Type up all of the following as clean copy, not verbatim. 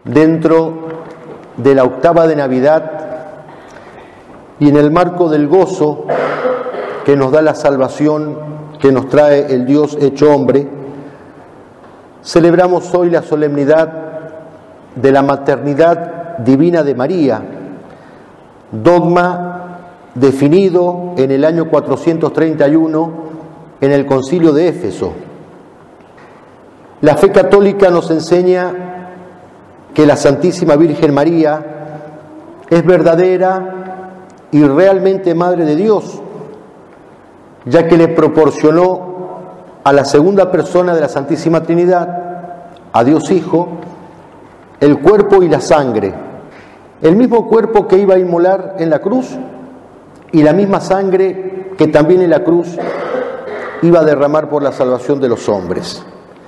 dentro de la octava de Navidad y en el marco del gozo que nos da la salvación que nos trae el Dios hecho hombre, celebramos hoy la solemnidad de la maternidad divina de María, dogma definido en el año 431 en el Concilio de Éfeso. La fe católica nos enseña que la Santísima Virgen María es verdadera y realmente Madre de Dios, ya que le proporcionó a la segunda persona de la Santísima Trinidad, a Dios Hijo, el cuerpo y la sangre, el mismo cuerpo que iba a inmolar en la cruz y la misma sangre que también en la cruz iba a derramar por la salvación de los hombres.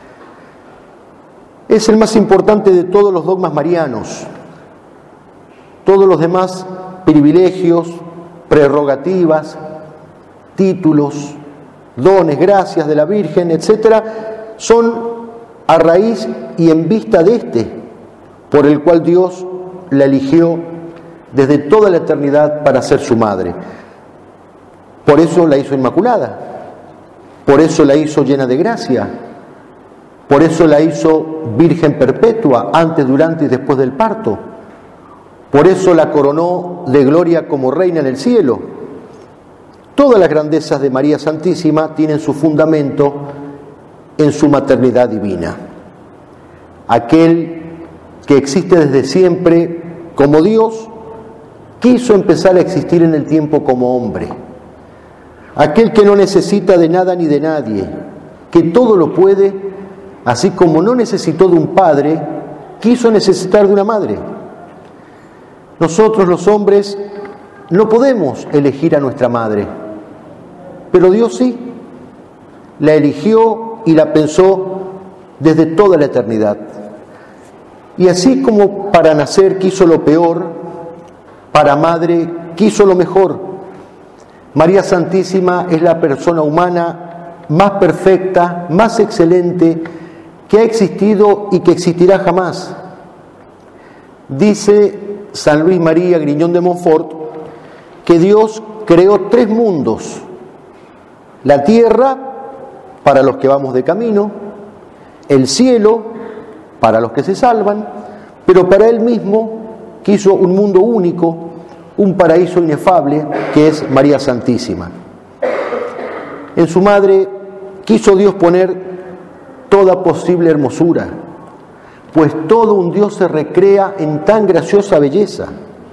Es el más importante de todos los dogmas marianos. Todos los demás privilegios, prerrogativas, títulos, dones, gracias de la Virgen, etcétera, son a raíz y en vista de este, por el cual Dios la eligió desde toda la eternidad para ser su madre. Por eso la hizo inmaculada, por eso la hizo llena de gracia, por eso la hizo virgen perpetua, antes, durante y después del parto. Por eso la coronó de gloria como reina en el cielo. Todas las grandezas de María Santísima tienen su fundamento en su maternidad divina. Aquel que existe desde siempre como Dios, quiso empezar a existir en el tiempo como hombre. Aquel que no necesita de nada ni de nadie, que todo lo puede, así como no necesitó de un padre, quiso necesitar de una madre. Nosotros los hombres no podemos elegir a nuestra madre, pero Dios sí. La eligió y la pensó desde toda la eternidad. Y así como para nacer quiso lo peor, para madre quiso lo mejor. María Santísima es la persona humana más perfecta, más excelente que ha existido y que existirá jamás. Dice San Luis María Griñón de Montfort que Dios creó 3 mundos: la tierra para los que vamos de camino, el cielo para los que se salvan, pero para Él mismo quiso un mundo único, un paraíso inefable que es María Santísima. En su madre quiso Dios poner toda posible hermosura, pues todo un Dios se recrea en tan graciosa belleza.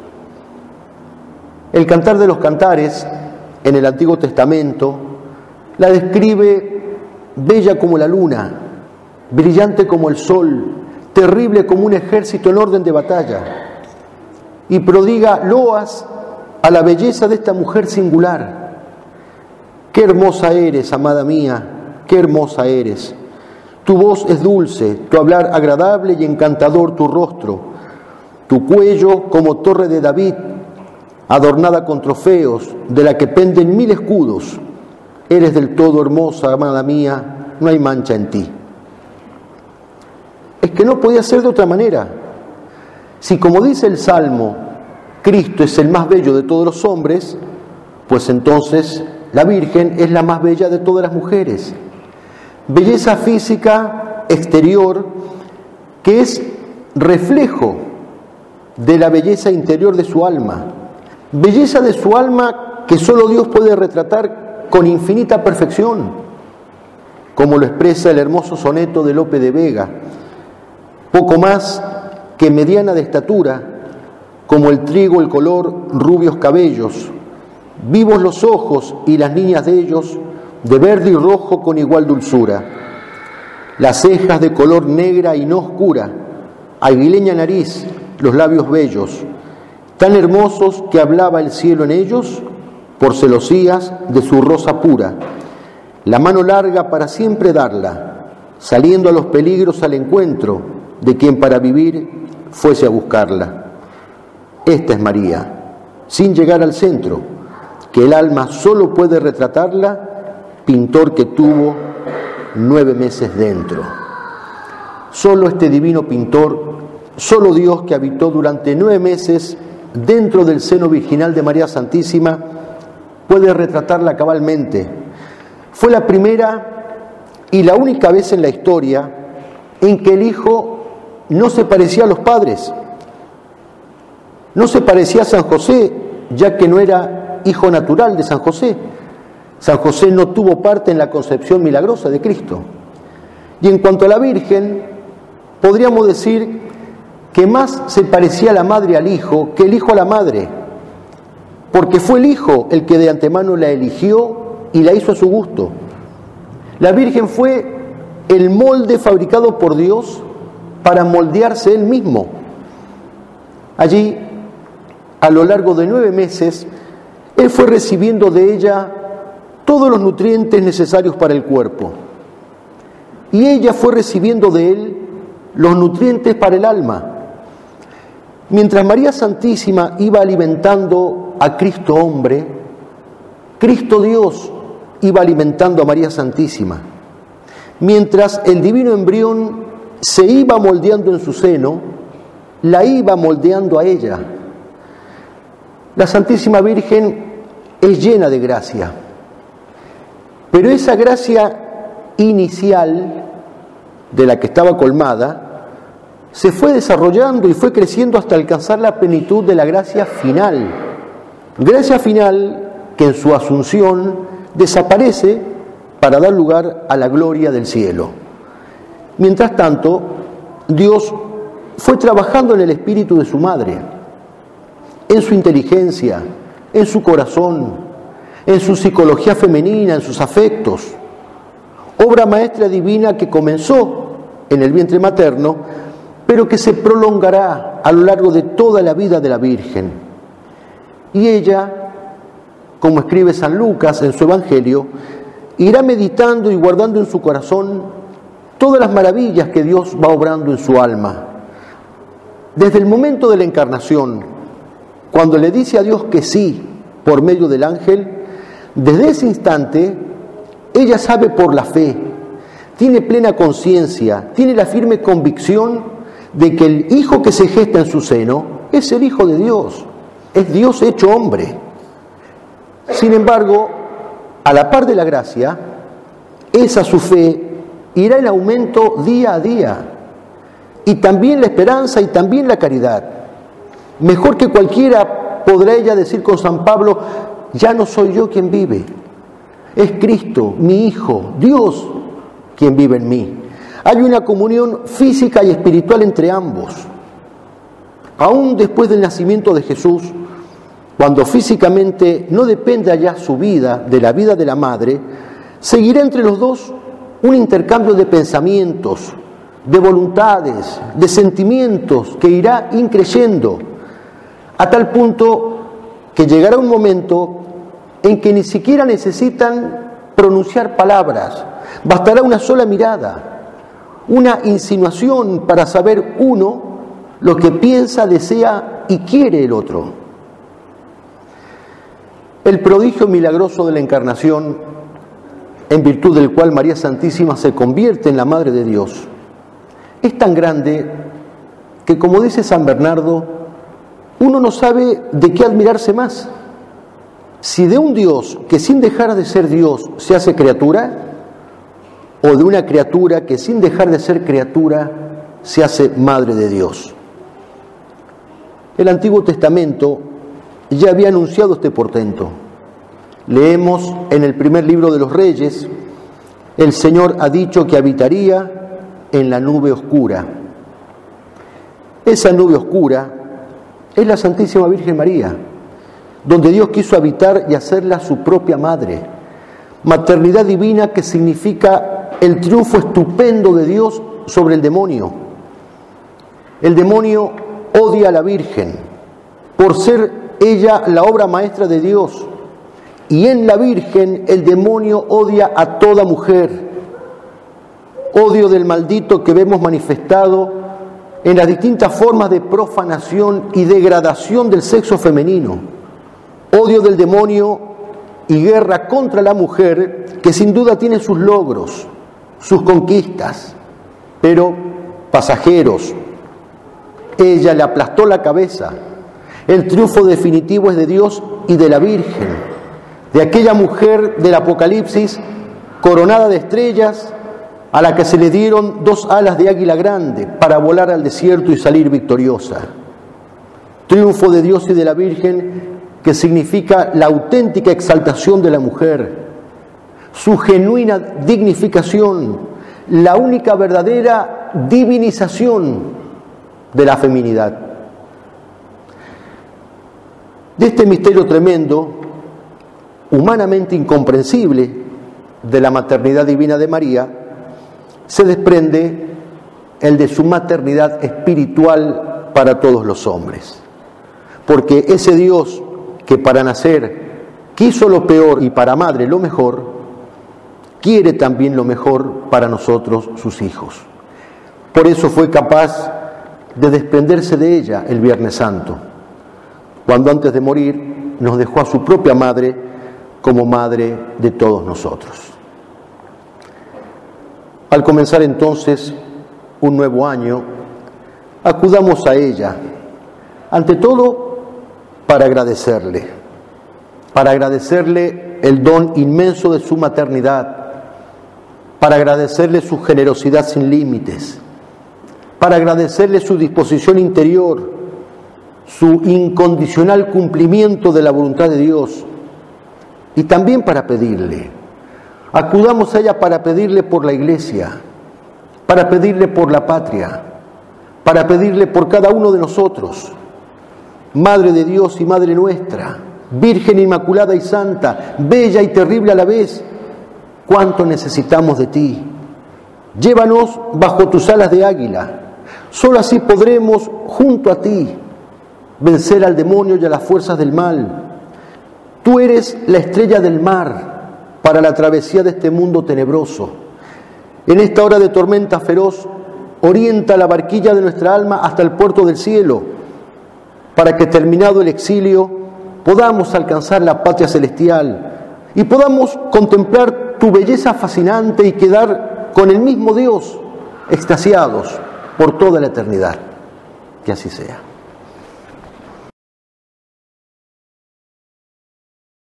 El Cantar de los Cantares, en el Antiguo Testamento, la describe bella como la luna, brillante como el sol, terrible como un ejército en orden de batalla, y prodiga loas a la belleza de esta mujer singular. Qué hermosa eres, amada mía, qué hermosa eres. Tu voz es dulce, tu hablar agradable y encantador tu rostro, tu cuello como torre de David, adornada con trofeos, de la que penden 1000 escudos. Eres del todo hermosa, amada mía, no hay mancha en ti. Es que no podía ser de otra manera. Si, como dice el Salmo, Cristo es el más bello de todos los hombres, pues entonces la Virgen es la más bella de todas las mujeres. Belleza física exterior que es reflejo de la belleza interior de su alma. Belleza de su alma que solo Dios puede retratar con infinita perfección, como lo expresa el hermoso soneto de Lope de Vega. Poco más que mediana de estatura, como el trigo el color, rubios cabellos, vivos los ojos y las niñas de ellos, de verde y rojo con igual dulzura, las cejas de color negra y no oscura, aguileña nariz, los labios bellos, tan hermosos que hablaba el cielo en ellos, por celosías de su rosa pura, la mano larga para siempre darla, saliendo a los peligros al encuentro de quien para vivir fuese a buscarla. Esta es María, sin llegar al centro, que el alma solo puede retratarla, pintor que tuvo 9 meses dentro. Solo este divino pintor solo Dios, que habitó durante 9 meses dentro del seno virginal de María Santísima, puede retratarla cabalmente. Fue la primera y la única vez en la historia en que el Hijo no se parecía a los padres, no se parecía a San José, ya que no era hijo natural de San José. San José no tuvo parte en la concepción milagrosa de Cristo. Y en cuanto a la Virgen, podríamos decir que más se parecía la madre al hijo que el hijo a la madre, porque fue el Hijo el que de antemano la eligió y la hizo a su gusto. La Virgen fue el molde fabricado por Dios para moldearse Él mismo. Allí, a lo largo de 9 meses, Él fue recibiendo de ella todos los nutrientes necesarios para el cuerpo. Y ella fue recibiendo de Él los nutrientes para el alma. Mientras María Santísima iba alimentando a Cristo hombre, Cristo Dios iba alimentando a María Santísima. Mientras el divino embrión se iba moldeando en su seno, la iba moldeando a ella. La Santísima Virgen es llena de gracia, pero esa gracia inicial de la que estaba colmada se fue desarrollando y fue creciendo hasta alcanzar la plenitud de la gracia final que en su asunción desaparece para dar lugar a la gloria del cielo. Mientras tanto, Dios fue trabajando en el espíritu de su madre, en su inteligencia, en su corazón, en su psicología femenina, en sus afectos. Obra maestra divina que comenzó en el vientre materno, pero que se prolongará a lo largo de toda la vida de la Virgen. Y ella, como escribe San Lucas en su Evangelio, irá meditando y guardando en su corazón todas las maravillas que Dios va obrando en su alma. Desde el momento de la encarnación, cuando le dice a Dios que sí por medio del ángel, desde ese instante ella sabe por la fe, tiene plena conciencia, tiene la firme convicción de que el Hijo que se gesta en su seno es el Hijo de Dios, es Dios hecho hombre. Sin embargo, a la par de la gracia, esa su fe irá en aumento día a día, y también la esperanza y también la caridad. Mejor que cualquiera podrá ella decir con San Pablo: ya no soy yo quien vive, es Cristo, mi Hijo, Dios, quien vive en mí. Hay una comunión física y espiritual entre ambos. Aún después del nacimiento de Jesús, cuando físicamente no depende ya su vida de la vida de la madre, seguirá entre los dos un intercambio de pensamientos, de voluntades, de sentimientos que irá increyendo, a tal punto que llegará un momento en que ni siquiera necesitan pronunciar palabras, bastará una sola mirada, una insinuación para saber uno lo que piensa, desea y quiere el otro. El prodigio milagroso de la Encarnación, en virtud del cual María Santísima se convierte en la Madre de Dios, es tan grande que, como dice San Bernardo, uno no sabe de qué admirarse más. Si de un Dios que sin dejar de ser Dios se hace criatura, o de una criatura que sin dejar de ser criatura se hace Madre de Dios. El Antiguo Testamento ya había anunciado este portento. Leemos en el primer libro de los Reyes: el Señor ha dicho que habitaría en la nube oscura. Esa nube oscura es la Santísima Virgen María, donde Dios quiso habitar y hacerla su propia madre. Maternidad divina que significa el triunfo estupendo de Dios sobre el demonio. El demonio odia a la Virgen por ser ella la obra maestra de Dios, y en la Virgen el demonio odia a toda mujer. Odio del maldito que vemos manifestado en las distintas formas de profanación y degradación del sexo femenino. Odio del demonio y guerra contra la mujer, que sin duda tiene sus logros, sus conquistas, pero pasajeros. Ella le aplastó la cabeza. El triunfo definitivo es de Dios y de la Virgen, de aquella mujer del Apocalipsis coronada de estrellas, a la que se le dieron 2 alas de águila grande para volar al desierto y salir victoriosa. Triunfo de Dios y de la Virgen, que significa la auténtica exaltación de la mujer, su genuina dignificación, la única verdadera divinización de la feminidad. De este misterio tremendo, humanamente incomprensible, de la maternidad divina de María, se desprende el de su maternidad espiritual para todos los hombres. Porque ese Dios que para nacer quiso lo peor y para madre lo mejor, quiere también lo mejor para nosotros, sus hijos. Por eso fue capaz de desprenderse de ella el Viernes Santo, cuando antes de morir nos dejó a su propia madre como madre de todos nosotros. Al comenzar entonces un nuevo año, acudamos a ella, ante todo para agradecerle el don inmenso de su maternidad, para agradecerle su generosidad sin límites, para agradecerle su disposición interior, su incondicional cumplimiento de la voluntad de Dios, y también para pedirle. Acudamos a ella para pedirle por la Iglesia, para pedirle por la patria, para pedirle por cada uno de nosotros. Madre de Dios y Madre nuestra, Virgen Inmaculada y Santa, bella y terrible a la vez, cuánto necesitamos de ti. Llévanos bajo tus alas de águila. Solo así podremos, junto a ti, vencer al demonio y a las fuerzas del mal. Tú eres la estrella del mar para la travesía de este mundo tenebroso. En esta hora de tormenta feroz, orienta la barquilla de nuestra alma hasta el puerto del cielo, para que terminado el exilio podamos alcanzar la patria celestial y podamos contemplar tu belleza fascinante y quedar con el mismo Dios, extasiados por toda la eternidad. Que así sea.